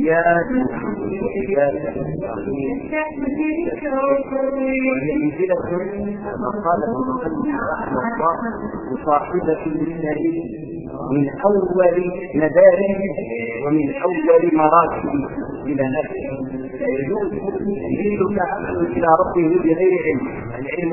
إياك منزلة مقالة رحمه الله مصاحبة للنبي من أول مدارس ومن أول مراتب إلى نفسه. يجوز يريد تعبد إلى ربه بغير علم. العلم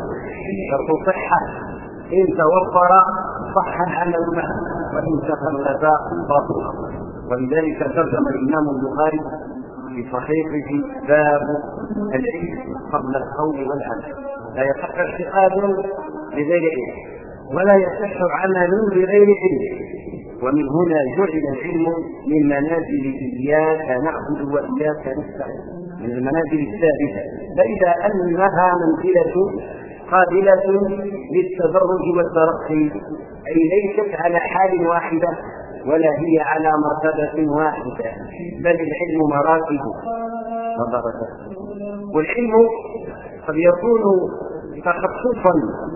شرط صحة، إن توفر صح العمل معه وإن تخلف باطل. ولذلك ترجم الإمام البخاري في صحيحه باب العلم قبل القول والعمل. لا يصح اعتقاد بغير علم ولا يصح عمل بغير علم. ومن هنا جعل العلم من منازل إياك نعبد وإياك نستعين، من المنازل الثابتة، فإذا أنها منزلة قابلة للتدرج والترقي، أي ليست على حال واحدة ولا هي على مرتبة واحدة، بل العلم مراتب ودرجات. والعلم قد يكون تخصصا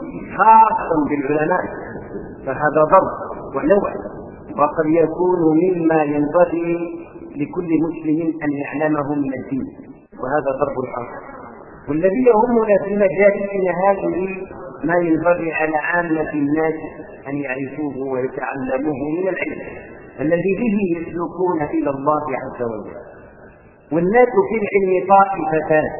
خاصا بالعلماء فهذا ضرب ونوع، وقد يكون مما ينبغي لكل مسلم أن يعلمه من الدين، وهذا ضرب الآخر. والذي يهمنا في مجالسنا هذه ما ينبغي على عامة الناس أن يعرفوه ويتعلموه من العلم الذي به يسلكون إلى الله عز وجل. والناس في العلم طائفتان،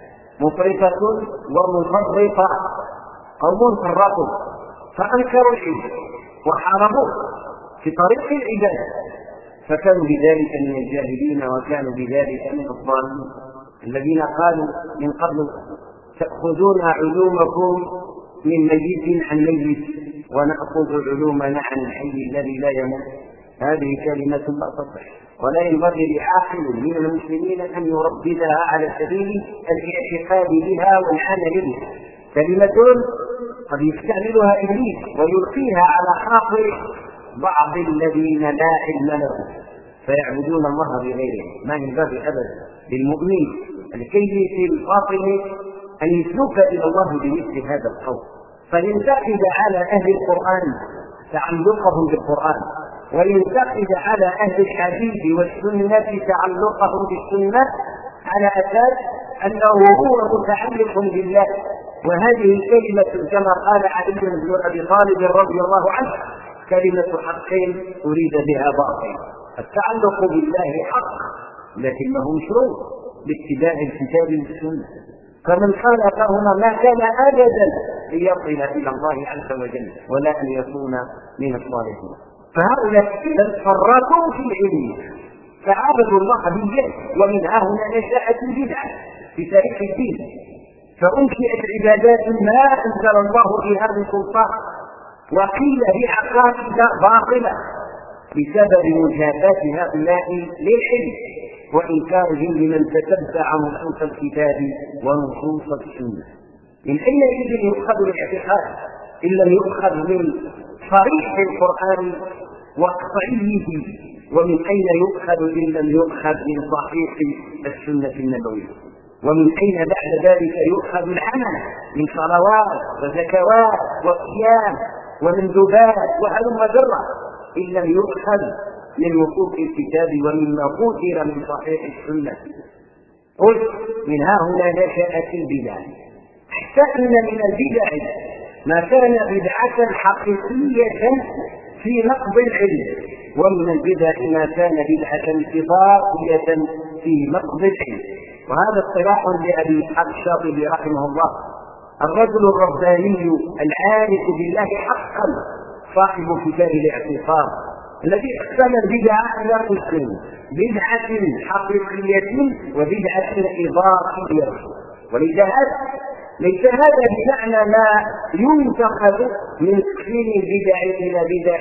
مفرطة ومفرطة. قوم فرطوا فأنكروا العلم وحاربوه في طريق العبادة، فكانوا بذلك من الجاهلين وكانوا بذلك من الظالمين الذين قالوا من قبل تأخذون علومكم من ميت عن ميت ونأخذ علومنا عن الحي الذي لا يموت. هذه كلمة لا تصح، ولا ينبغي لعاقل من المسلمين أن يرددها على سبيل الاعتقاد بها والعمل بها. كلمة قد يستعملها إبليس ويلقيها على خاطر بعض الذين لا علم لهم فيعبدون الله بغيره. ما ينبغي أبدا للمؤمن الكيد في الباطن أن يسلك إلى الله بمثل هذا القول، فينتقد على أهل القرآن تعلقهم بالقرآن، وينتقد على أهل الحديث والسنة تعلقهم بالسنة على أساس أنه هو متعلق بالله. وهذه كلمة كما قال علي بن أبي طالب رضي الله عنه كلمة حق أريد بها باطل. التعلق بالله حق لكنه مشروع باتباع الكتاب والسنة، فمن خالفهما ما كان أبدا ليصل إلى الله عز وجل ولا أن يكون من الصالحين. فهؤلاء فرطوا في العلم فعبدوا الله بالله، ومنها هنا نشأت البدعة في تاريخ الدين، فأنشئت عبادات ما أنزل الله بها من سلطان، وقيل بعقائد باطلة بسبب مجابات هؤلاء للعلم وإنكارهم لمن تتبع نصوص الكتاب ونصوص السنة. من أين يؤخذ الاعتقاد إن لم يؤخذ من صريح القرآن وقطعيه؟ ومن أين يؤخذ إن لم يؤخذ من صحيح السنة النبوية؟ ومن أين بعد ذلك يؤخذ العمل من صلوات وزكوات وصيام ومندوبات وهلم جرة إن لم يؤخذ من نصوص الكتاب ومما قدر من صحيح السنة؟ قلت من ها هنا نشأت البدع، حتى أن من البدع ما كان بدعة حقيقية في نقض العلم، ومن البدع ما كان بدعة إضافية في نقض العلم. وهذا اصطلاح لأبي إسحاق الشاطبي رحمه الله، الرجل الرباني العارف بالله حقا صاحب كتاب الاعتصام الذي اقسم البدع إلى قسمين: بدعة حقيقية وبدعة إضافية. ولذا ليس هذا بمعنى ما ينتقل من تقسيم البدع إلى بدع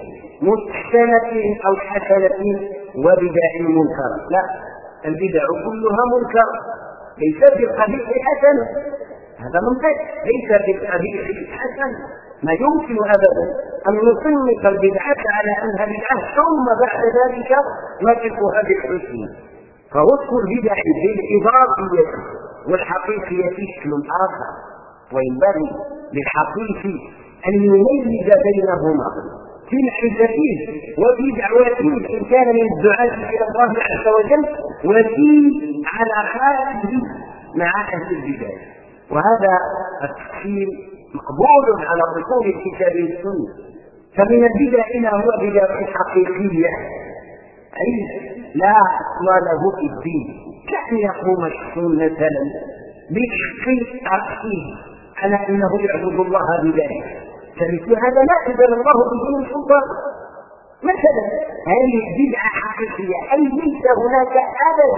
مستحسنة أو حسنة وبدع منكرة، لا، البدع كلها منكر، ليس بالقبيح حسن، هذا منكر، ليس بالقبيح حسن. ما يمكن أبدا أن نصنف البدعة على أنها بدعة ثم بعد ذلك نصفها بالحسن. فوصف البدع بالإضافية والحقيقية شكل آخر، وينبغي للحقيقي أن يميز بينهما في معرفتهم وفي دعوتهم إن كان من الدعاة إلى الله عز وجل، وفي علاقاته مع أهل البداية. وهذا التفصيل مقبول على اصول الكتاب والسنه. فمن البدع ما هو بدع حقيقيه، اي لا اصل له في الدين، كان يقوم الشخص مثلا بتحقيق راسه على انه يعبد الله بذلك، فمثل هذا لا انزل الله بدون سلطان مثلا. هذه بدعه حقيقيه، اي ليس هناك ابدا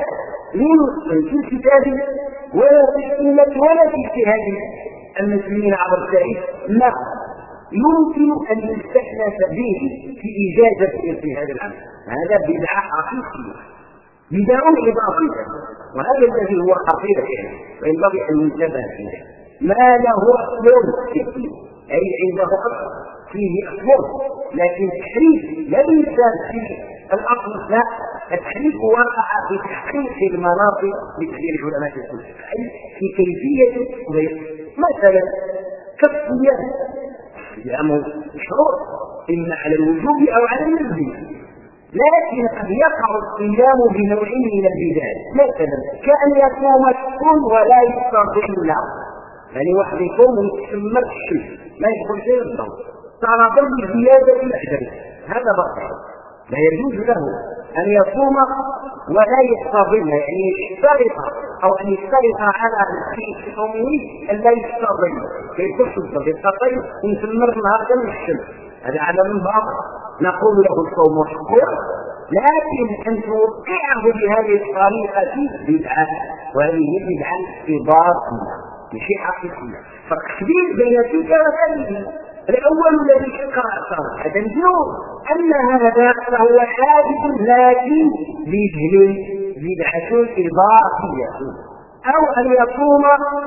من في الكتاب ولا في السنه ولا في اجتهاد المسلمين عبر التاريخ ما يمكن ان يستحدث به في اجازه في هذا الامر. هذا بدعه حقيقيه، بدعه اضافيه، وهذا الذي هو خطير وينبغي ان ينتبه اليه. ما له اصل في الدين، اي عنده اصل فيه اصل، لكن التحريف ليس في الاصل، لا، التحريف وقع في تحقيق المناطق بتعبير علماء السنه، اي في كيفيه مثلا كالصيام. الصيام مشروع اما على الوجوب او على الندب، لكن قد يقع الصيام بنوع من البداية، مثلا كأن يصوم الصوم ولا يستظل، يعني واحد يصوم ويتسمى الشيء ما يدخل في الصوم، ترى ضمن زيادة الأجر، هذا باطل، لا يجوز له أن يصوم ولا يستظل، يعني يشترط أو أن يشترط على صومه أن لا يستظل، فيكون الصيام ويستمر نهار كم الشمس، هذا على من باطل. نقول له الصوم حق، لكن أن توقعه بهذه الطريقة بدعة، وهذه بدعة إضافية مش حقيقية. فالتشبيه بين تلك وهذه، الأول الذي شق رأسه هذا الجنون أن هذا فهو حادث لكن بجهل، بدعة إضافية، أو أن يقوم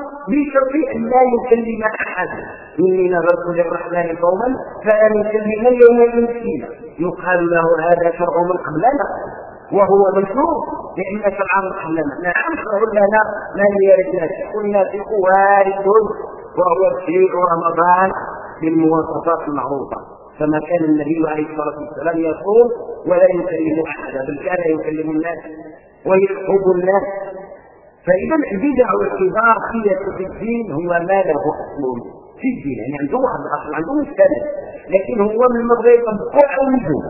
بشرط أن لا يكلم أحد، إني نذرت للرحمن قوما فلن يكلم اليوم مسكينا، يقال له هذا شرع من قبلنا وهو مشروع لأن شرع من قبلنا، نعم شرع لنا من يردنا قلنا في وارد وهو شيء رمضان بالمواصفات المعروفة. فما كان النبي عليه الصلاة والسلام يصوم ولا يكلم أحدا، بل كان يكلم الناس ويخطب الناس. فإذا البدع والإضافية في الدين هو ما له أصل في الدين، يعني عنده أصل، عنده مستند، لكن هو من مبغى يطبقه أو يجوز.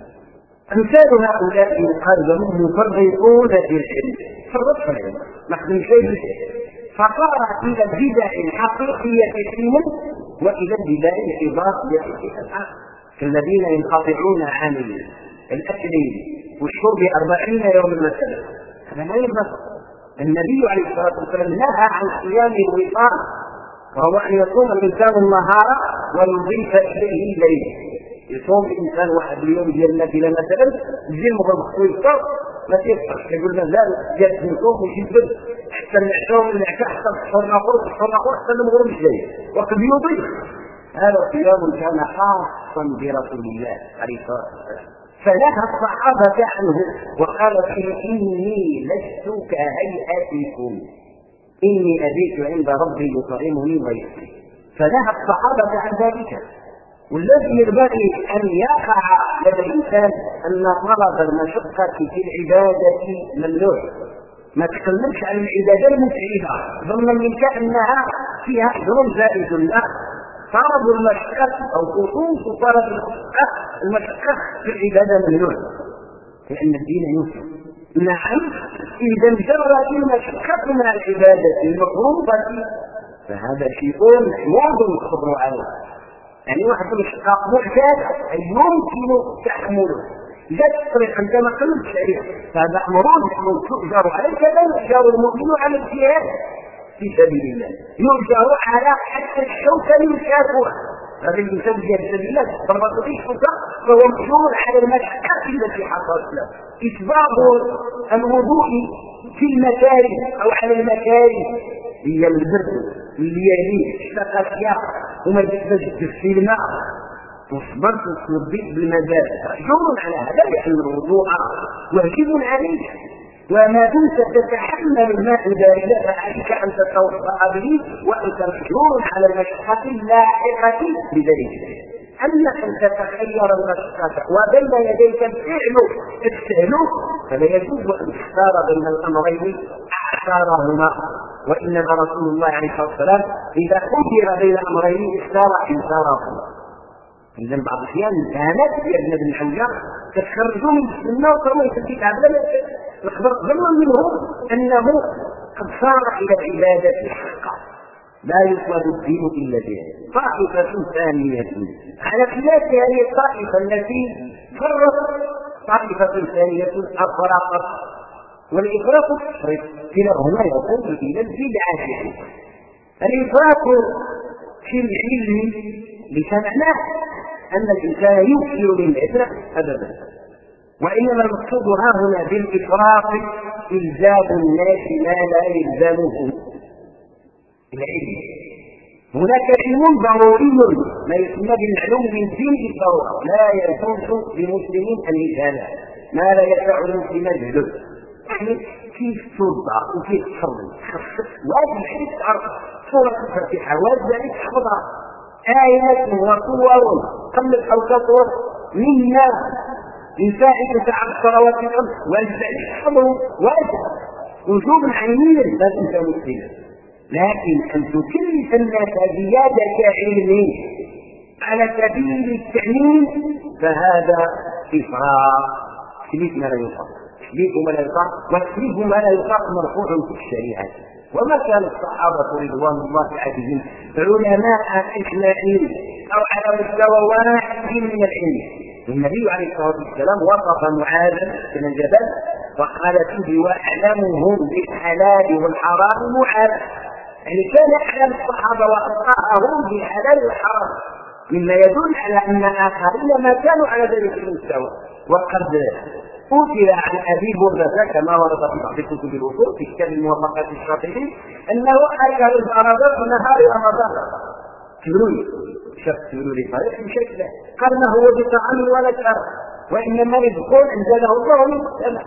أمثال هؤلاء يقال لهم مفرطون في العلم، فرط في العلم، نحن شيء فصار إلى البدع الحقيقية في الدين وإلى البدع الإضافية في الآخر، كالذين ينقطعون عن الأكل والشرب 40 يوما مثلا، هذا لا ينبغي. النبي عليه الصلاة والسلام نهى عن صيام الوطان، وهو أن يصوم الإنسان النهار ويضيف إليه الليل. يصوم الإنسان واحد اليوم ديال النافلة مثلا، يجي المغرب ويفطر ما تيفطرش، يقول مازال جالس يصوم ويجبد حتى العشاء من العشاء حتى الصحر ناخر حتى المغرب مش جاي، وقد يضيف. هذا الصيام كان خاصا برسول الله عليه الصلاة والسلام، فنهى الصحابة عنه وقال فيه إني لست كهيئتكم إني أبيت عند ربي يطعمني ويسقيني، فنهى الصحابة عن ذلك. والذي ينبغي أن يقع لدى الإنسان أن طلب المشقة في العبادة ممنوع، ما تكلمش عن العبادة المتعبة ظنا منك أنها فيها أجر زائد، لا، طلب المشقة أو خصوص طلب المشقة في العبادة ممنوع، لأن الدين يسر. نعم إذا انجرت المشقة مع العبادة المفروضة فهذا شيء محمود الصبر عليه، يعني واحد المشقة معتاد أي يمكن تحمله، لا تستطيع أن تنقل الشريعة، فهذا أمر تؤجر عليه كما يؤجر المؤمن على الجهاد في سبيل الله، يؤجر على حتى الشوكة يشافها. هذا الإنسان في سبيل الله فربط به الشوكة فهو مجبور على المشقة التي حصلت له، إسباب الوضوء في المكاره أو على المكاره هي البرد اللي يليه اشتقت وما يتجد في الماء وصبرت وصبيت بالمزاج، مجبور على هذا لأن الوضوء واجب عليك، وما دمت تتحمل الماء البارد فعليك أن تتوضأ به وأنت مجبور على المشقة اللاحقة بذلك. أما أن تتخير المشقة وبين يديك الفعل فلا يجوز أن تختار بين الأمرين اختارهما. وإنما رسول الله عليه الصلاة والسلام إذا خير بين أمرين اختارهما. إذا بعض الأحيان كانت في ابن بن حجر تخرجوا من السنة وكانوا في الكتاب الخبر ظنا منه أنه قد صار إلى العبادة الحقة لا يطلب الدين إلا به. طائفة ثانية على خلاف هذه الطائفة التي فرت، طائفة ثانية أفرقت، والإفراط التفريط كلاهما يقول إلى البدعة. الإفراط في العلم ليس معناه أن الإنسان يكثر من العلم أبدا، وإنما المقصود ها هنا بالإفراط إلزام الناس ما لا يلزمه العلم. هناك علم ضروري ما يسمى بالمعلوم من دين بالضرورة، لا يجوز للمسلمين أن يجهله ما لا يسع المسلم الجهل، يعني كيف توضع وكيف تصلي واجب حيث تعرف سورة الفاتحة واجب تحفظها آيات وصور قبل الحوكة منا يساعد على الصلوات الخمس واجب تحفظه واجب وجوب عينيا لا تنسى مسلما. لكن أن تكلف الناس زيادة علم على سبيل التعليم فهذا إفراط، تكليف ما لا يطاق، تكليف ما لا يطاق، وتكليف ما لا يطاق مرفوع في الشريعة. وما كان الصحابة رضوان الله عليهم علماء إسلاميين أو على مستوى واحد من العلم. النبي عليه الصلاة والسلام وصف معاذ بن جبل وقال فيه وأعلمهم بالحلال والحرام معاذ، يعني كان أعلم الصحابة وأتقاهم بالحلال والحرام، مما يدل على أن آخرين ما كانوا على ذلك المستوى. وقد أوتي عن أبي بردة كما ورد في بعض كتب الأصول في كتاب الموافقات الشاطبي أنه أكل البرادة في نهار رمضان. تقولوا لي طريق بشكل قال ما هو بطعام ولا شراب، وإنما يدخل أنزله الله من السماء.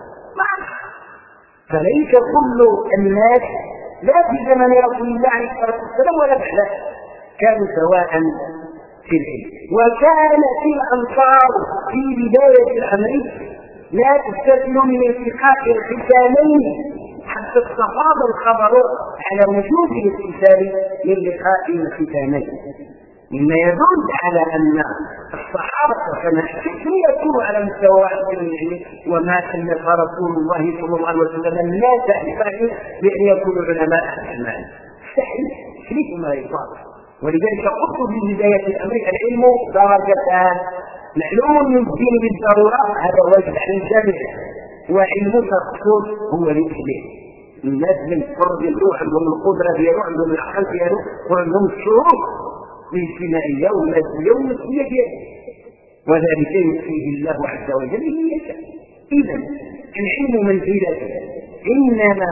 فليس كل الناس لا في زمن رسول الله عليه الصلاة والسلام ولا بعده كانوا سواء في العلم. وكانت الأنصار في بداية الأمر لا تستثنى من التقاء الختانين حتى استفاض الخبر على وجود الاتصال من لقاء الختانين، مما يدل على أن الصحابة كما يكونوا على مستوى واحد من العلم. وما كلف رسول الله صلى الله عليه وسلم الناس بأن يكونوا علماء أجمعين، مستحيل تكليف ما يطاق. ولذلك قلت في بداية الأمر العلم درجتان، معلوم من الدين بالضرورة هذا واجب على الجميع، وعلم مخصوص هو للإسلام. الناس من فرض الروح عندهم القدرة ديالو، عندهم العقل ديالو، وعندهم الشروط الاجتماعية والمادية والنفسية ديالو، وذلك يؤتيه الله عز وجل من يشاء. إذا العلم منزلة، إنما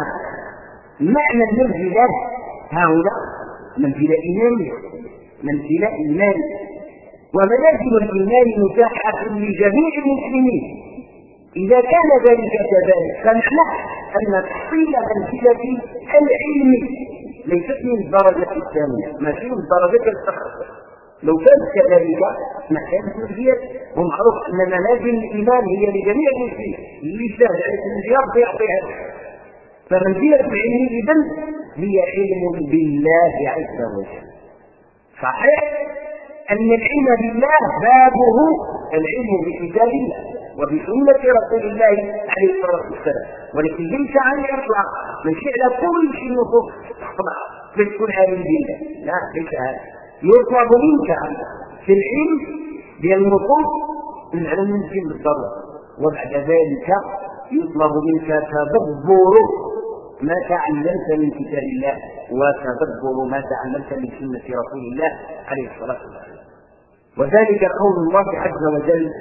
معنى المنزلة هؤلاء منزلة إيمانية، منزلة إيمانية، ومنازل الإيمان متاحة لجميع المسلمين. إذا كان ذلك كذلك فمعناه أن تحصيل منزلة العلم ليست من الدرجة الثانية، ماشي من الدرجة الأخرى. لو كانت كذلك ما كانت منزلة، ومعروف أن منازل الإيمان هي لجميع المسلمين، اللي يشاهد على الزيارة يعطيها. فمنزلة العلم إذن هي علم بالله عز وجل. صحيح أن العلم بالله بابه العلم بكتاب الله وبسنة رسول الله عليه الصلاة والسلام، ولكن ليس عن الإطلاق من على كل شيء نصوص تطلع تكون عالم بالله، لا ليس هذا. يطلب منك في العلم بالنصوص العلم يمكن بالضرورة، وبعد ذلك يطلب منك تدبر ما تعلمت من كتاب الله وتدبر ما تعلمت من سنة رسول الله عليه الصلاة والسلام. وذلك قول الله عز وجل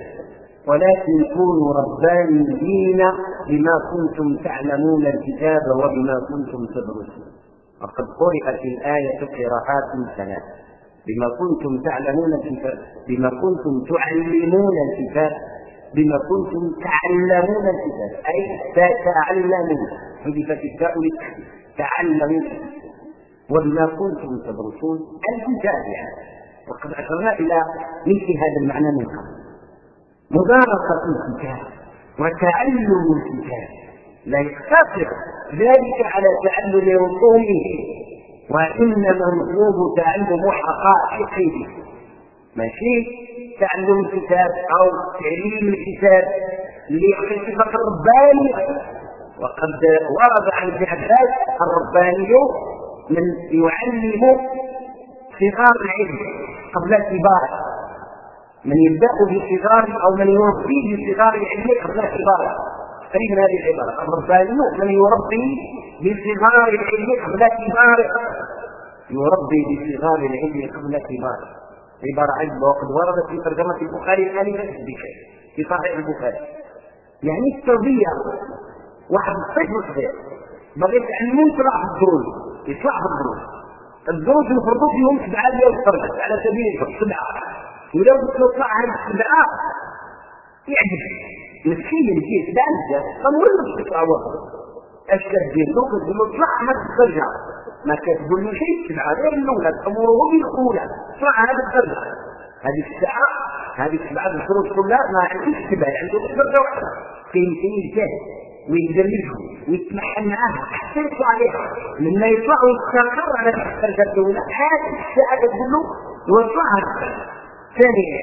ولكن كونوا ربانيين بما كنتم تعلمون الكتاب وبما كنتم تدرسون. وقد قرأت الآية قراءات ثلاث: بما كنتم تعلمون الكتاب، بما كنتم تعلمون الكتاب، بما كنتم تعلمون الكتاب أي تتعلمون، حذفت التاء للتعلمون، وبما كنتم تدرسون الكتاب يعني وقد أشرنا إلى مثل هذا المعنى من قبل. مدارسة الكتاب وتعلم الكتاب لا يقتصر ذلك على تعلم رسومه، وإنما المطلوب تعلم حقائقه، ماشي تعلم الكتاب أو تعليم الكتاب لصفة الربانية. وقد ورد عن ابن عباس الرباني من يعلم صغار العلم قبل كباره، من يبدأ بصغار أو من يربي بصغار العلم قبل كباره. قريب من هذه العبارة، الرباني من يربي بصغار العلم قبل كباره، يربي بصغار العلم قبل كباره. عبارة عجبة وقد وردت في ترجمة البخاري الآنفة في صحيح البخاري. يعني التربية واحد الطفل صغير بغيت تعلمون يطلع في الدروس، يطلع في الدروس المفروض فيهم 7 ديال الدرجات على سبيل المثال 7، ولو تطلع هذه 7 يعجب مسكين يجي 7 فمولد تطلع وقت اش كدير له يطلع هذه الدرجة، ما كتقول له شيء 7 غير الاولى اموره بالاولى طلع هذه الدرجة، هذه الساعة هذه 7 الدروس كلها ما عندوش تبع عنده درجة واحدة فين يجتهد ويدلجه ويتمحن معاه حتى يطلع عليها. لما يطلع ويستقر على الدرجة الأولى هذه الساعة تقول له يطلعها ثانيا،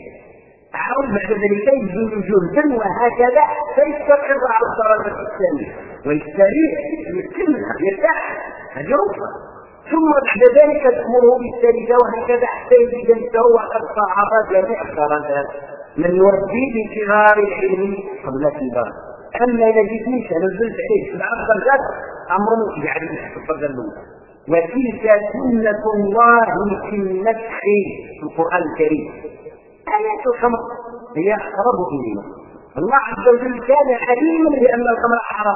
عاود بعد ذلك يبذل جهدا وهكذا فيستقر على الدرجة الثانية ويستريح يتم يرتاح هذه رفضة، ثم بعد ذلك تأمره بالثالثة وهكذا حتى يجد نفسه وقد صعب جميع الدرجات. من يربي بصغار العلم قبل كبار. أما إذا جيتنيش أنا نزلت عليه 7 درجات أمره مش يعرف الدرجة الأولى. وتلك سنة الله في النسخ في القرآن الكريم. آيات الخمر هي أقرب إلينا. الله عز وجل كان عليما بأن الخمر حرام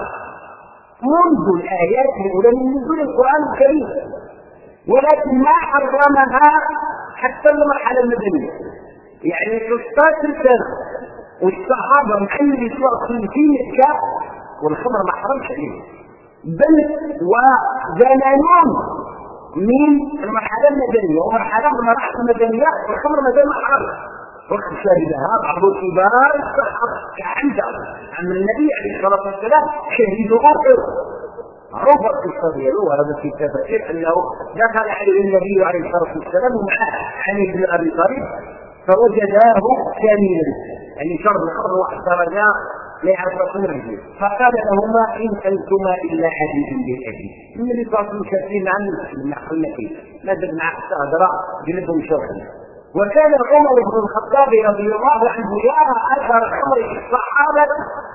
منذ الآيات الأولى من نزول القرآن الكريم، ولكن ما حرمها حتى المرحلة المدنية، يعني 16 سنة والصحابة محل يسوى 50 كاف والخمر ما حرمش عليه، بل وزمانون من المرحلة المدنية ومرحلة من المراحل المدنية والخمر ما زال ما حرمش. وقت شهدها بعض كبار الصحابة كعنده عن النبي عليه الصلاة والسلام شهدوا أخر عرف القصة ديالو، وهذا في تفسير أنه دخل عليه النبي عليه الصلاة والسلام ومعه علي بن أبي طالب فوجداه كاملا، يعني شرب الخمر واحترجا لا يعرف الرجل، فقال لهما إن أنتما إلا حديث بالأجل. النبي صلى الله عليه وسلم كثير عن المسلم نحن نكيل نزل مع السهدراء جلدهم شوحا. وكان عمر بن الخطاب رضي الله عنه يرى أثر الخمر في الصحابة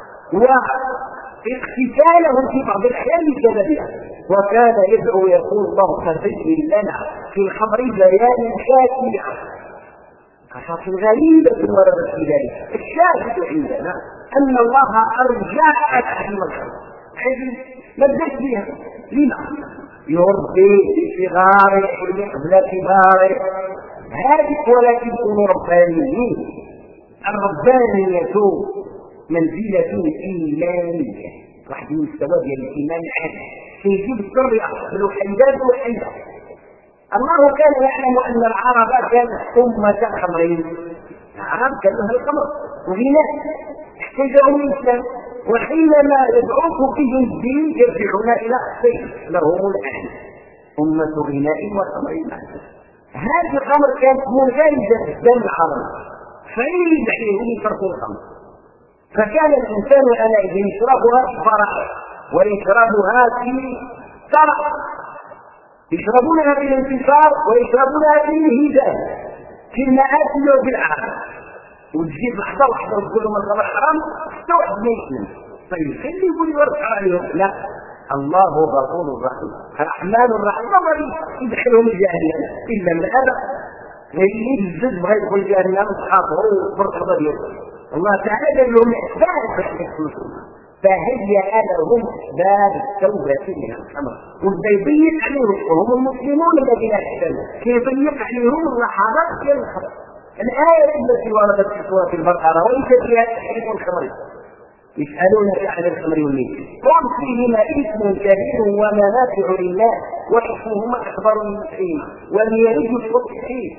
واغتسالهم في بعض الأحيان بسببها، وكان يدعو يقول اللهم سجل لنا في الخمر ليالي شاكية. قصص غريبة وردت في ذلك. الشاهد عندنا أن الله أرجع تحريم الخمر، ما بدأت بها. لما؟ يربي بصغار العلم قبل كباره، هذه ولكن كونوا ربانيين. الربانية منزلة إيمانية، واحد من مستوى ديال الإيمان عالي سيجيب التربية بالوحيدات والوحيدات. الله كان يعلم أن العرب كانت أمة خمرين، العرب كان لها الخمر وغناء احتاجهم الإسلام، وحينما يدعوك به الدين يرجعون إلى السيف لهم الآن أمة غناء وخمر معه. هذه الخمر كانت منغمسة في الدم العربي فيريد عليهم يتركوا الخمر، فكان الإنسان آنئذ يشربها في فرح ويشربها في فرح، يشربونها في الانتصار ويشربونها في الهداية في المآكل وفي العالم. وتجيب لحظة واحدة وتقول لهم الخمر حرام حتى واحد ما يسلم، طيب خلي يقول يرفع عليهم. لا، الله غفور رحيم الرحمن الرحيم ما يدخلهم الجهنم إلا من أبى غير الزد بغى يدخل الجهنم تحاطه وفرق ضرير. الله تعالى قال لهم أسباب فهيأ لهم أسباب التوبة من الخمر، وبدا يضيق عليهم وهم المسلمون الذين احسنوا كيضيق عليهم اللحظات ديال الخمر. الآية التي وردت في سورة البقرة وليست فيها تحريم الخمر، يسألونك عن الخمر والميسر قل فيهما إثم كبير ومنافع للناس وإثمهما أكبر من نفعهما واليمين المصلحين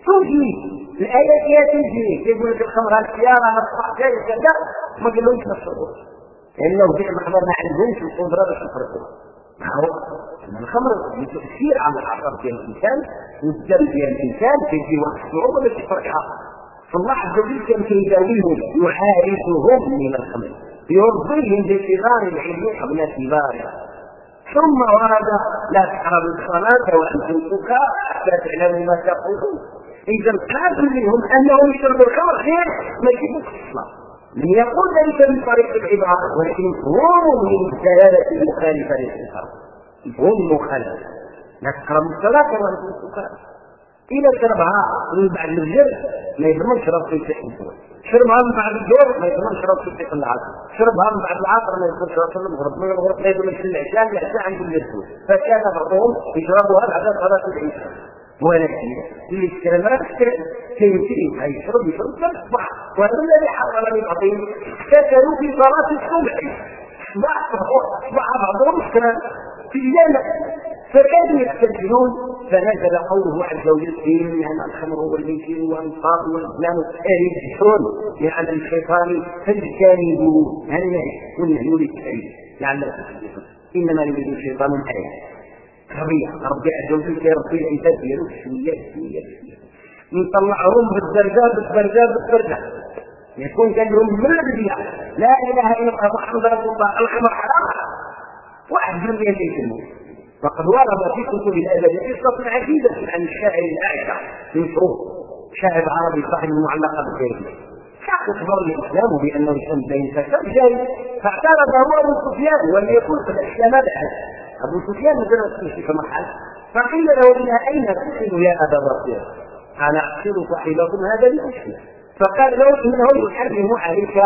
توجيه الآية فيها توجيه، يقول لك الخمر السيارة نصبح جاي كذا، ما قالوش نشربوه لأنه في المحضر ما عندهمش القدرة باش يفرقوه. معروف أن الخمر تأثير على العصب ديال الإنسان والدم ديال الإنسان كيجي واحد الصعوبة باش يفرقها. فالله عز وجل كان كيداويهم يعالجهم من الخمر يرضيهم بصغار العلم قبل كبارها. ثم ورد لا تقربوا الصلاة وأنتم سكارى حتى تعلموا ما تقولون. إذا قابل منهم أنهم يشربوا الخمر غير ما يجيبوش الصلاة. لم يقول ذلك من طريق العبارة ولكن مفهوم من الدلالة المخالفة للإنكار. مفهوم مخالف لا تقربوا الصلاة وأنتم سكارى. إذا شربها من بعد الفجر ما يضمنش راسه يتحمل، شربها من بعد الظهر ما يضمنش راسه يتحمل العصر، شربها من بعد العصر ما يضمنش راسه المغرب، من المغرب ما يضمنش العشاء، العشاء عند اليسوع. فكان بعضهم يشربها بعد صلاة العشاء. ولكن اللي اشترى ما اشترى كيمشي يشرب كالصبح. وهذا الذي حصل من بعضهم اكتسلوا في صلاة الصبح. أصبح بعضهم في الجنة فكانوا يستنزلون. فنزل قوله عز وجل إنما الخمر والميسر والأنصاب والأزلام رجس لعمل الشيطان فاجتنبوه. هذا النهي والنهي للتحريم لعلكم تفلحون. إنما يريد الشيطان الحياة ربي عز وجل كيربي العباد ديالو شوية نطلعهم بالدرجة يكون كانهم من البداية لا إله إلا الله محمد رسول الله الخمر حرام واحد من يجيبه. وقد ورد في كتب الأدب قصة عديدة عن الشاعر الأعشى المشهور شاعر عربي صاحب المعلقة بالجاهلية أخبر الإسلام بأنه الشمس بين فساد جاهل فاعترض هو أبو سفيان ولم يكن في الإسلام أبدا. أبو سفيان مجرد في محل فقيل له إلى أين تحسن يا أبا بكر؟ قال أحسن صاحبكم هذا لأشهر. فقال له إنه يحرم عليك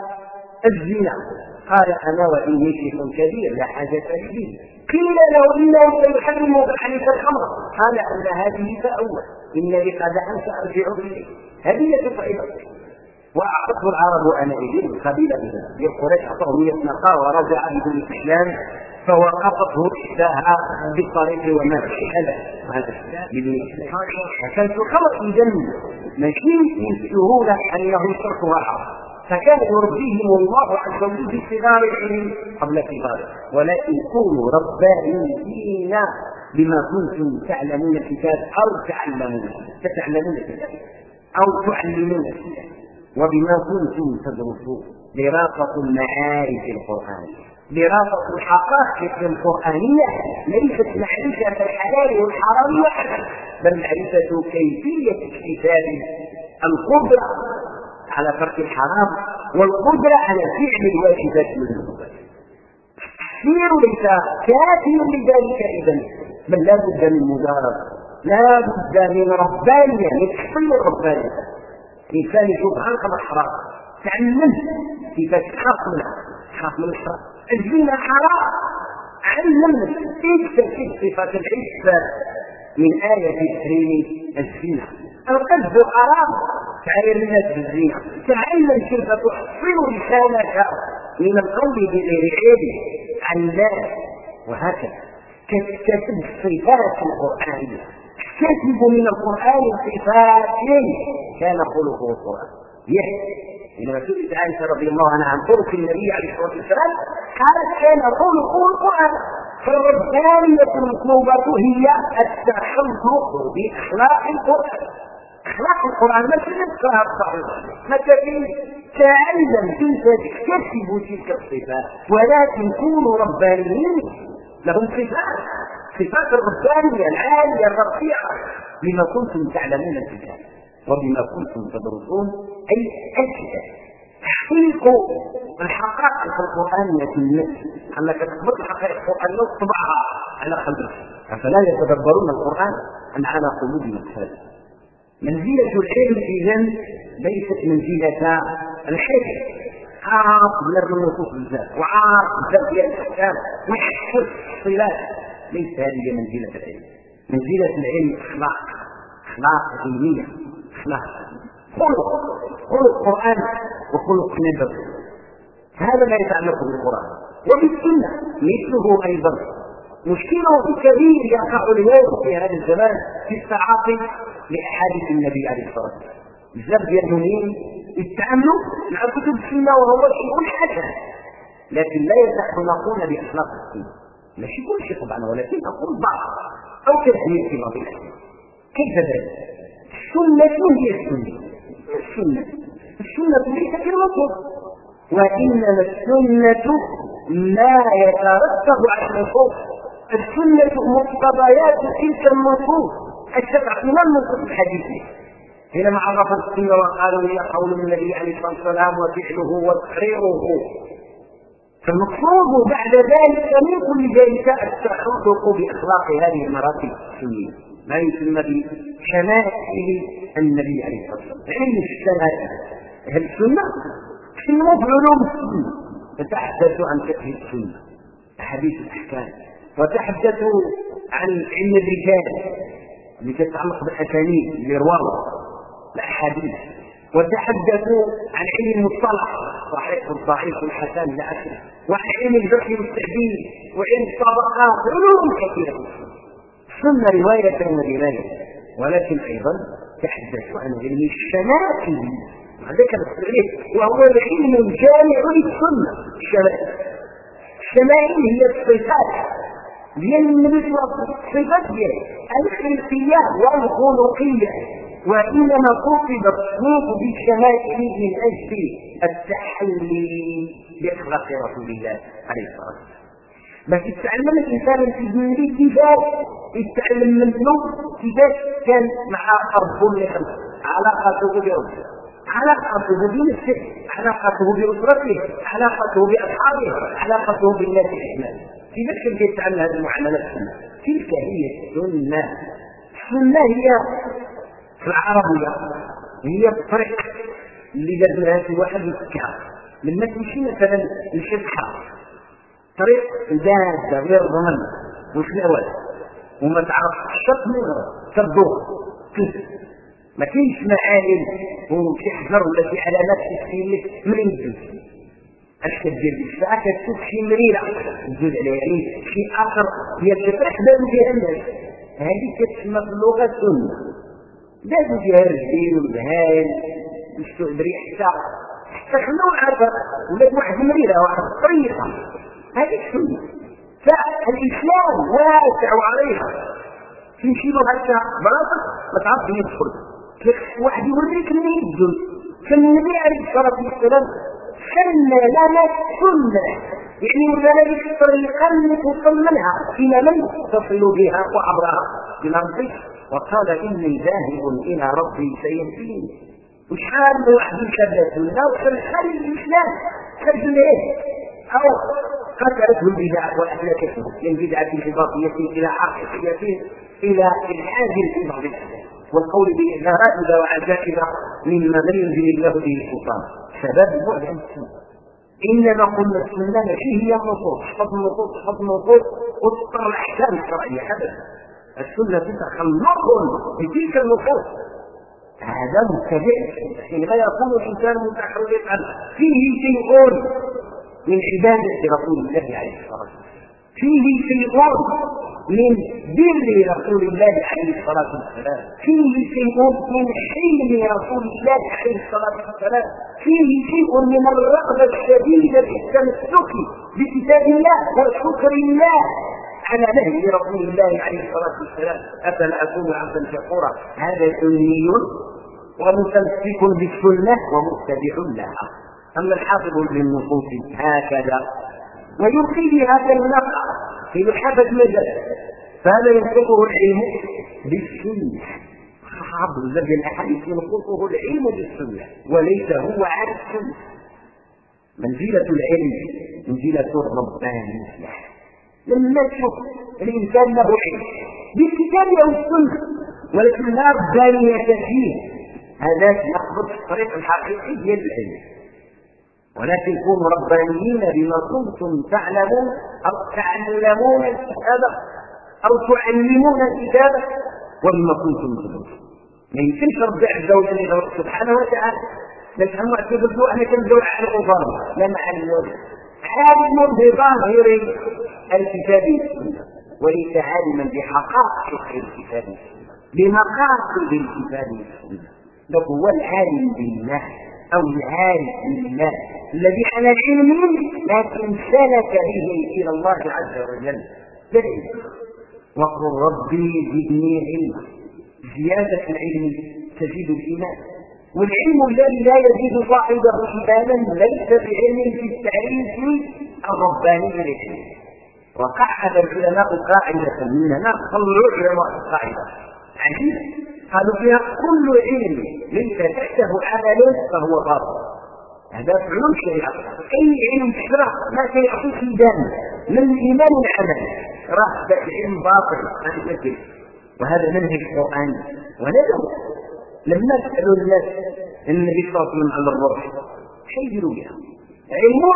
الزنا. قال أنا وإني شيخ كبير لا حاجة لي. قيل له إنه سيحرم عليك الخمر. قال أن هذه فأول إنني قد أنت أرجع إليه هدية فائدة. وأعطته العرب أنا إليه قبيلة من قريش أعطاه 100 ناقة ورجع بدون الإسلام فوقفته إحداها بالطريق ومات هذا بدون الإسلام. فكانت الخمر إذن ماشي من السهولة أنه يتركها العرب فكان يربيهم الله عز وجل بصغار العلم قبل كباره. ولكن كونوا ربانيين بما كنتم تعلمون الكتاب أو تتعلمون الكتاب أو تعلمون الكتاب وبما كنتم تدرسون. دراسة المعارف القرآنية دراسة الحقائق القرآنية ليست معرفة الحلال والحرام وحده بل معرفة كيفية اكتساب القدرة على ترك الحرام والقدرة على فعل الواجبات والمندوبات. التفسير ليس كافيا لذلك إذن بل لا بد من مدارسة لا بد من ربانية من تحصيل الربانية. إنسان يشوف عنك الحرام تعلم كيف تخاف من الحرام. الزنا حرام علمنا اكتسب صفة العفة من آية تحريم الزنا. القذف حرام تعلم الناس بالزنا تعلم كيف تحصن لسانك من القول بغير عيب عن الناس. وهكذا تكتسب الصفات القرآنية تكتسب من القرآن صفات كان خلقه القرآن. إنما سئلت عائشة رضي الله عنها عن خلق النبي عليه الصلاة والسلام قالت كان خلقه القرآن. فالربانية المطلوبة هي التخلق بأخلاق القرآن. أخلاق القرآن ما تنسى الصحيح ما تعلم كيف تكتسب تلك الصفات ولكن كونوا ربانيين لهم صفات الربانية العالية الرفيعة بما كنتم تعلمون الكتاب وبما كنتم تدرسون أي الكتاب. تحقيق الحقائق القرآنية في النفس أنك تثبت الحقائق القرآنية وتطبعها على قلبك أفلا يتدبرون القرآن أم على قلوب أقفالهم. منزلة العلم إذن ليست منزلة الحفظ عارف من النصوص بالذات وعارف بذات الأحكام ويحفظ الصلات. ليس هذه منزلة العلم. منزلة العلم أخلاق علمية أخلاق خلق قرآن وخلق نبوي. هذا ما يتعلق بالقرآن وبالسنة مثله أيضا. مشكله كبير يقع اليوم في هذا الزمان في التعاطي لاحاديث النبي عليه الصلاه والسلام. بزاف ديال المؤمنين يتعاملوا مع كتب السنه وهو شيء حسن، لكن لا يتخلقون باخلاق السنه، ماشي كل شيء طبعا، ولكن اقول بعض او كثير في بعض الاحيان. كيف ذلك؟ السنه هي السنه ليست الوصف، وانما السنه ما يترتب على النصوص. السنه مقتضيات تلك النصوص الشرع من النصوص الحديثيه. حينما عرفوا السنه وقالوا هي قول النبي عليه الصلاه والسلام وفعله وتقريره، فالمقصود بعد ذلك من كل ذلك التحقق باخلاق هذه المراتب السنيه، ما يسمى بشمائل النبي عليه الصلاه والسلام. علم الشمائل هل السنه شنو في علوم السنه؟ تتحدث عن فقه السنه، احاديث الاحكام، وتحدثوا عن علم الرجال اللي تتعلق بالاسانيد اللي رواه الاحاديث، وتحدثوا عن علم المصطلح صحيح والضعيف والحسن الى اخره، وعن علم الجرح والتعديل وعلم الطبقات، علوم كثيره. السنه روايه ودرايه، ولكن ايضا تحدث عن علم الشمائل، ذكر التعريف وهو العلم الجامع للسنه. الشمائل هي الصفات ديال النبي صلى الله عليه وسلم، الصفات ديالو الخلقيه والخلقيه، وانما قصد الصوت بالشمائل من اجل التحلي باخلاق رسول الله عليه الصلاه والسلام. بس يتعلم الانسان في كيفاش يتعلم منه، كيفاش كان مع ربه الخلق، علاقته بربه، علاقته بنفسه، علاقته باسرته، علاقته باصحابه، علاقته بالناس اجمعين. كيفاش كان يتعلم هذه المعاملات؟ تلك هي السنه. السنه هي في العربيه هي الطريق اللي جابها في واحد يفكها. لما تمشي مثلا لشبحه طريق جاده غير ضمن وشنوات وما تعرف الشط منها تبدو كيف ما كاينش معالم وشي حجر ولا شي علامات تسير لك منين تدوز. اش كدير بالساعه كتشوف شي مريره تدوز عليها، يعني شي اخر ديال الشطح دازو فيها الناس، هذه كتسمى في اللغه سنه. دازو فيها الرجلين والبهايم مشتوع بريحتها حتى خلاو العرفه ولات واحد المريره واحد الطريقه، هذه السنه. فالاسلام واسع عليها، تمشي له هكا براسك ما تعرفش يدخل، واحد يوريك منين يدخل. فالنبي عليه الصلاه والسلام سن لنا السنه، يعني ولا لك الطريقه اللي توصل منها الى من تصل بها وعبرها الى ربك، وقال اني ذاهب الى ربي سيهدين. وشحال من واحد يشبه السنه وصل خارج الاسلام، خرج ليه او قتلته البدع واهلكته من بدعه انضباطيه الى عقيده الى الحاد في بعض الاشياء والقول بإظهارات وعجائب مما لم ينزل الله به سلطان. سبب بعد عن السنه. انما قلنا السنه ماشي هي النصوص، حفظ النصوص وتطر الاحكام الشرعيه ابدا. السنه تتخلق بتلك النصوص، هذا مبتدع. حينما يكون الانسان متحركا فيه شيء من عباده رسول الله عليه الصلاه والسلام، فيه شيء من بر رسول الله عليه الصلاه والسلام، فيه شيء من حلم رسول الله عليه الصلاه والسلام، فيه شيء من الرغبه الشديده في التمسك بكتاب الله وشكر الله على نهج رسول الله عليه الصلاه والسلام. افلا اكون عبدا شكورا، هذا سني ومتمسك بالسنه ومتبع لها. اما الحافظ للنصوص هكذا ويلقي بهذا النقع في محبه مجال، فهذا ينطقه العلم بالسنه. حافظ الذي الاحاديث ينطقه العلم بالسنه وليس هو على السنه. منزله العلم منزله الربانيه. لما تشوف الانسان له علم بالكتاب او السنه ولكن لا ربانيه فيه، هذا يقبض الطريق الحقيقي ديال العلم. ولكن كونوا ربانيين بما كنتم تعلمون او تعلمون الكتابه او تعلمون الكتابه وبما كنتم تدرسون. ما يمكنش ربي عز وجل سبحانه وتعالى نفهم اعتبروا احنا كنبداو على الظاهر لا محل عالم بظاهر الكتاب وليس عالما بحقائق الكتاب. بمقاصد الكتاب والسنة. هو العالم بالله أو العارف بالله الذي على العلم لكن سلك به إلى الله عز وجل بالعلم. وقل ربي زدني علما، زيادة العلم تزيد الإيمان، والعلم الذي لا يزيد صاحبه إيمانا ليس بعلم في التعريف الرباني للعلم. وقعد العلماء قاعدة مننا صلوا العلماء القاعدة عجيب قالوا فيها كل علم ليس تحته عمل فهو باطل. هذا في علوم الشريعة، أي علم شرع ما سيعطيك دم من الإيمان والعمل راح العلم باطل عن ذلك. وهذا منهج القرآن. ونذر لما سألوا الناس النبي صلى الله عليه وسلم عن الروح شيء يديروا بها علم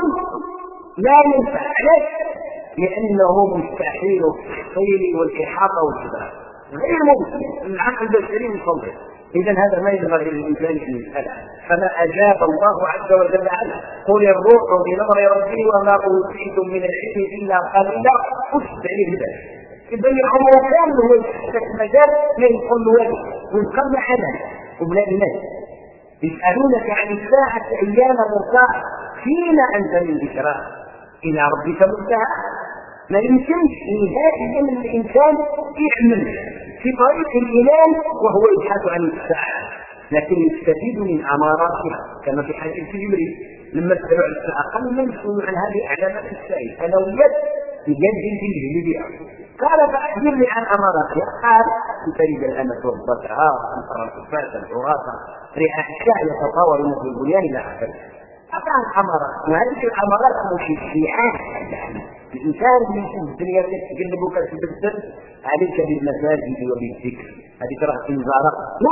لا ينفع. علاش؟ لأنه مستحيل التحصيل والإحاطة والكبار غير ممكن العقل البشري يصور. إذا هذا ما ينبغي للإنسان أن يسأله. فما أجاب الله عز وجل عنه قل الروح من أمر ربي وما أوتيتم من العلم إلا قليلا أشد عليه ذلك. إذا العمر كامل هو يحدث مجال لا يقول وجه ويقل حدا وبلا الناس يسألونك عن الساعة أيام مرساها فيما أنت من ذكرها إلى ربك منتهى. ما يمكنش نهائيا ان الانسان يحمل في طريق الايمان وهو يبحث عن الساعه، لكن يستفيد من اماراتها كما في حديث جبريل لما سالوا عن الساعه قالوا من يسالون عن هذه علامات السائل فلويت بجد في بها. قال فاخبرني عن اماراتها. قال ان تلد الامه ربتها ان ترى الكفاة العراة رئاء الشاء يتطاولون في البنيان الى اخره. أفعل الأمارات، وهذه الأمارات مشجعات. الإنسان اللي يشوف الدنيا تقلبك في الدر عليك بالمساجد وبالذكر. هذه ترى إنذارات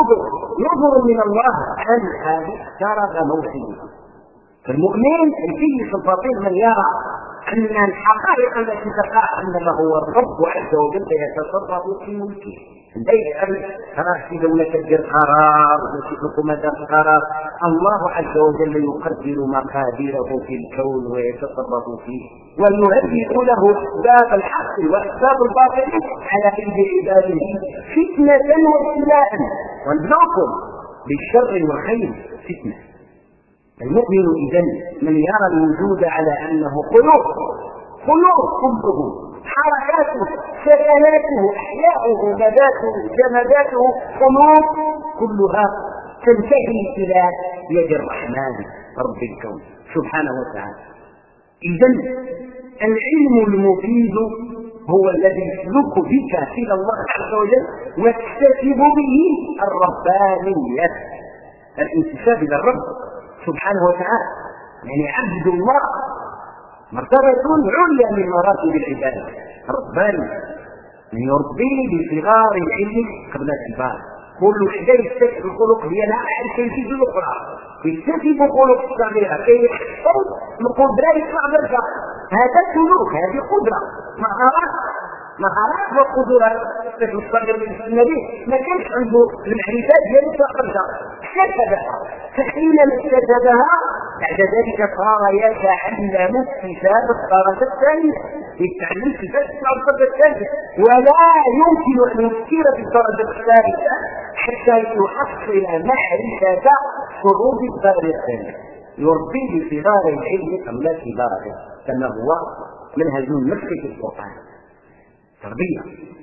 نظر من الله أن هذه اقترب موعده. فالمؤمن الكيس الفطين من يرى أن الحقائق التي تقع أنما هو الرب عز وجل يتصرف في ملكه. دائما خلاص في دولة تدير قرار وفي حكومة قرار، الله عز وجل يقدر مقاديره في الكون ويتصرف فيه ويهيئ له أسباب الحق وأسباب الباطل على أيدي عباده فتنة وابتلاء. ونبلوكم بالشر والخير فتنة. المؤمن إذن من يرى الوجود على أنه خلق كله حركاته سكناته احياؤه نباته جماداته قلوب كلها تنتهي الى يد الرحمن رب الكون سبحانه وتعالى. اذا العلم المفيد هو الذي يسلك بك الى الله عز وجل وتكتسب به الربانيه، الانتساب الى الرب سبحانه وتعالى. يعني عبد الله مرتبة عليا من مراتب العبادة رباني يربي بصغار العلم قبل الكبار. كل وحده يكتسب الخلق ديالها على كيفية الأخرى، يكتسب خلق الصغيرة كي يحصل القدرة يطلع برجع. هذا سلوك، هذه قدرة مهارات وقدرات. الصغير من النبي ما كانش عنده المعرفات ديالو برجع اكتسبها، فحينما اكتسبها بعد ذلك صار يتعلم اكتساب الدرجة الثانية، يتعلم اكتساب الدرجة الثالثة، ولا يمكن أن يفكر في الدرجة الثالثة حتى يحصل معرفة شروط الدرجة الثانية. يربي بصغار العلم قبل كباره كما هو منهج نفسي في القرآن. تربية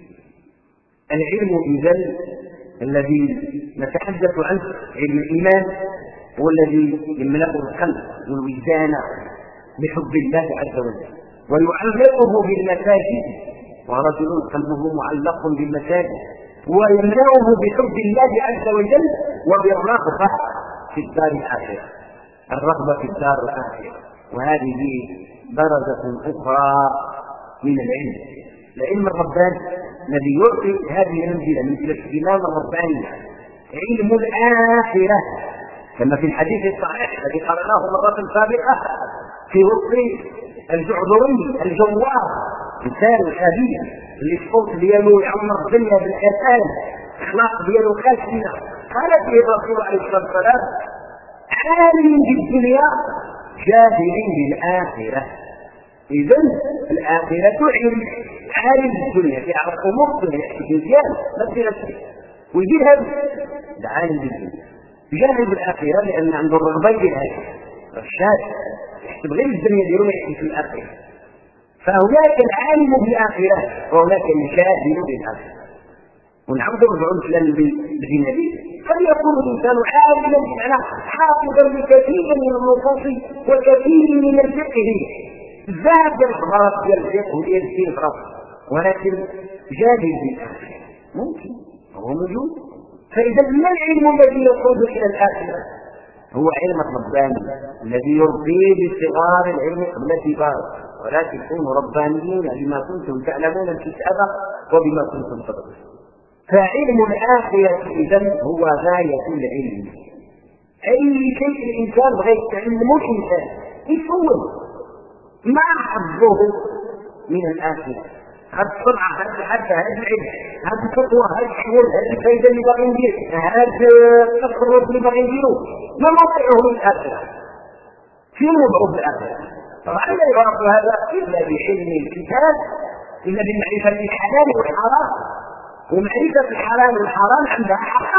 العلم إذن الذي نتحدث عنه علم الإيمان هو الذي يملأ القلب والوجدان بحب الله عز وجل ويعلقه بالمساجد، ورجل قلبه معلق بالمساجد ويملأه بحب الله عز وجل وبالرغبة في الدار الآخرة، الرغبة في الدار الآخرة. وهذه درجة أخرى من العلم، العلم الرباني الذي يعطي هذه المنزلة من الإمام الرباني علم الآخرة كما في الحديث الصحيح الذي قرأناه مرة سابقة في وسط الجعذري الجوار مثال الأبي اللي الصوت ديالو يعمر الدنيا بالحسان اخلاق ديالو خاشنه. قال فيه الرسول عليه الصلاه والسلام عالم بالدنيا جاهل بالاخره. اذا الاخره علم، عالم بالدنيا يعرف امور الدنيا مزيان ما فيها شيء، ويدير هذا العالم بالدين جانب الآخرة، لأن عنده الرغبة هذا الشاذ يحسب غير الدنيا ديالو يحسب في الآخرة. فهناك العالم بالآخرة وهناك الجاهل بالآخرة. ونعود نرجعوا مثلا بالنبي، قد يكون الإنسان عالما بمعنى حافظا لكثير من النصوص وكثير من الفقه، زاد الخبرات ديال الفقه وديال الدين في راسه، ولكن جاهل بالآخرة ممكن هو موجود. فإذا ما العلم الذي يقود إلى الآخرة؟ هو علم الرباني الذي يربي بصغار العلم قبل كبار، ولكن كونوا ربانيين بما كنتم تعلمون الكتاب وبما كنتم تدرسون. فعلم الآخرة إذن هو غاية العلم. أي شيء الإنسان بغى يتعلمه الإنسان يصور ما حظه من الآخرة، هذا السرعة، هذا العلم، هذه الخطوة، هذه الحلول، هذه الفائدة اللي باغي ندير، هذا التصرف اللي باغي نديرو، ما موقعه من الآخرة؟ فين وضعه في الآخرة؟ طبعا لا يعرف هذا إلا بعلم الكتاب، إلا بمعرفة الحلال والحرام. ومعرفة الحلال والحرام عندها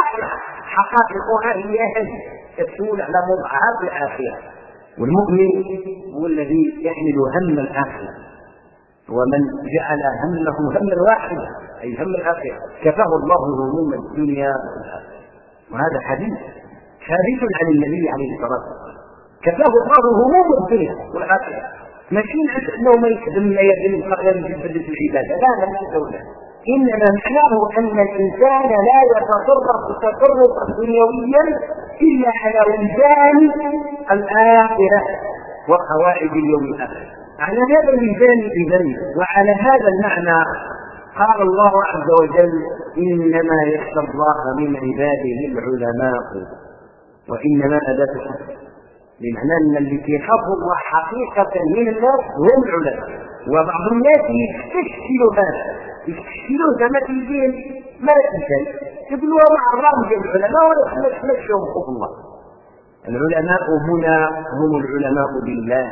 حقائقها هي هذه تسول على موضعها في الآخرة. والمؤمن هو الذي يحمل هم الآخرة، ومن جعل همه هما واحدا أي هم الآخرة كفاه الله هموم الدنيا والآخرة. وهذا حديث ثابت عن النبي عليه الصلاة والسلام، كفاه الله هموم الدنيا والآخرة. ماشي أنه ما يخدم لا يخدم القرآن يجدد العبادة، لا لا، إنما معناه أن الإنسان لا يتصرف تصرفا دنيويا إلا على وجدان الآخرة وقواعد اليوم الآخر. على هذا الميزان إذن وعلى هذا المعنى قال الله عز وجل: إنما يخشى الله من عباده العلماء. وإنما أداة الحق، بمعنى أن اللي يخافوا الله حقيقة من الناس هم العلماء. وبعض الناس يستشكلوا هذا، يستشكلوا زعما في الدين ما يمكن يقولوا مع الرمز العلماء ولا يتمشوا خوف الله. العلماء هنا هم العلماء بالله،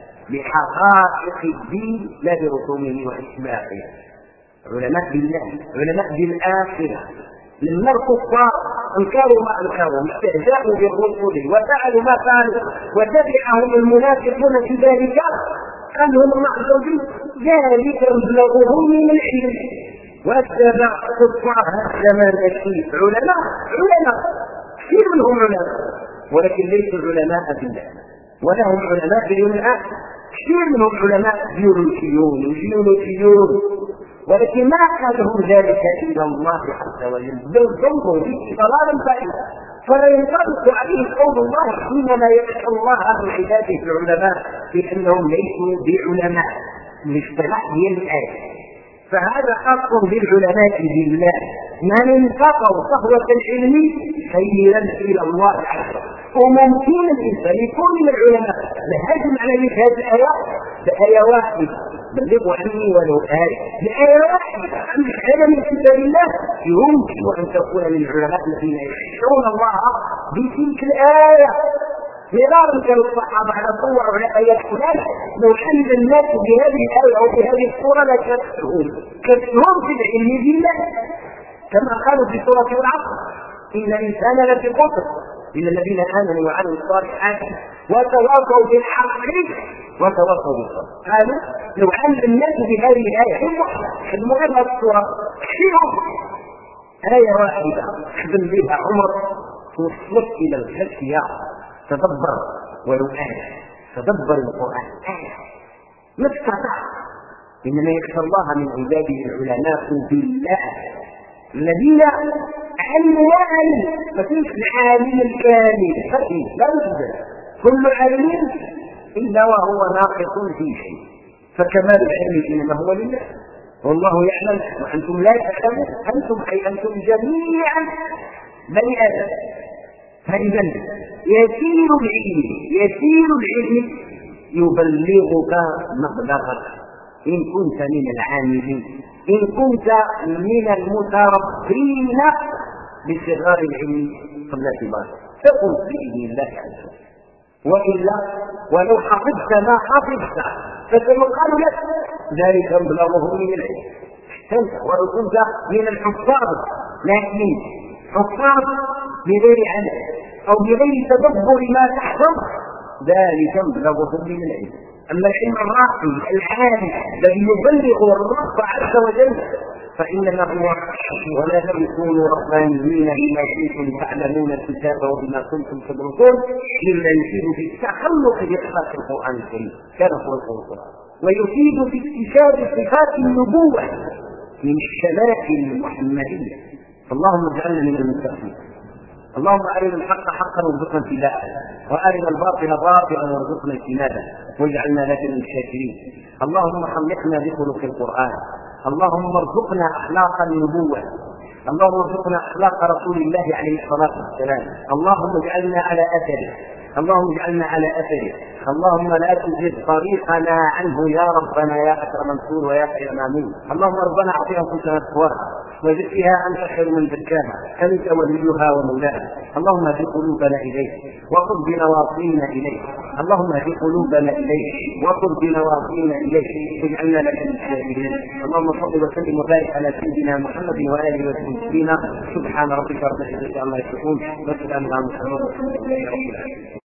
بحقائق الدين لا برسومه واشباهه. علماء بالله، علماء بالآخرة. لما الكفار انكروا ما انكروا، استهزأوا بالرسل وفعلوا ما فعلوا وتبعهم المنافقون في ذلك، قال لهم الله عز وجل: ذلك مبلغهم من العلم. واتبع كفار الزمان الشيء علماء كثير منهم علماء، ولكن ليسوا علماء بالله، ولهم علماء باليوم الآخر. كثير منهم علماء بيولوجيون وجيولوجيون، ولكن ما قالهم ذلك إلا الله عز وجل، بل ظلوا به ضلالا بعيدا. فلا ينطبق عليه قول الله حينما يخشى الله عن عباده العلماء بأنهم ليسوا بعلماء الاصطلاح ديال الآية. فهذا خاص بالعلماء بالله، من انتقوا صحوة العلم خيرا إلى الله عز وجل. وممكن الإنسان يكون من العلماء. لهذا معنى في هذه الآية بآية واحدة: بلغوا عني ولو آية. بآية واحدة عن العلم من كتاب الله يمكن أن تكون من العلماء الذين يخشون الله بتلك الآية. مرارا كانوا الصحابة على صور على آيات فلان، لو حمد الناس بهذه الآية أو بهذه الصورة لكفتهم في العلم بالله، كما قالوا في سورة العصر: إن الإنسان لفي خسر إلا الذين آمنوا وعملوا الصالحات وتواصوا بالحق وتواصوا بالصبر. قالوا لو علم الناس بهذه الآية خدموا هذه الصورة كثيرهم آية واحدة خدم بها عمر توصلت إلى الخلفية. تدبر ولو آية، تدبر القرآن آية ما استطاع. إنما يخشى الله من عباده العلماء بالله الذين علموا وعلم. ما فيش العالم الكامل لا يوجد كل علم إلا وهو ناقص في شيء، فكمال العلم إنما هو لله، والله يعلم وأنتم لا تعلمون. أنتم جميعا بني آدم. فإذا يسير العلم يبلغك مبلغك إن كنت من العاملين، إن كنت من المتربين بصغار العلم قبل كبار، تقل بإذن الله عز وجل. وإلا ولو حفظت ما حفظت فكما قالوا لك ذلك مبلغه من العلم، ولو كنت من الحفاظ، لكن حفاظ بغير عمل أو بغير تدبر ما تحفظ ذلك مبلغهم من العلم. أما العلم الراقي العالي الذي يبلغ الرب عز وجل فإنما هو ولا تكونوا ربانيين بما كنتم تعلمون الكتاب وبما كنتم تدرسون مما يفيد في التخلق بإخلاص القرآن الكريم كان خلق القرآن ويفيد في اكتساب صفات النبوة من الشمائل المحمدية. اللهم اجعلنا من المتقين. اللهم أرنا الحق حقا وارزقنا اتباعه وأرنا الباطل باطلا وارزقنا اجتنابه واجعلنا لك من الشاكرين. اللهم خلقنا بخلق القرآن. اللهم ارزقنا أخلاق النبوة. اللهم ارزقنا أخلاق رسول الله عليه الصلاة والسلام. اللهم اجعلنا على أثره. اللهم اجعلنا على أثره. اللهم لا تزغ طريقنا عنه يا ربنا يا أكرم منصور ويا خير مامون. اللهم ربنا أعطي أنفسنا تقواها وزكها أنت خير من زكاها أنت وليها ومولاها. اللهم اهد قلوبنا إليك وخذ بنواصينا إليك. اللهم اهد قلوبنا إليك وخذ بنواصينا إليك واجعلنا لك من الشاكرين. اللهم صل وسلم وبارك على سيدنا محمد وآله وصحبه. سبحان ربك رب العزة عما يصفون وسلام على المرسلين.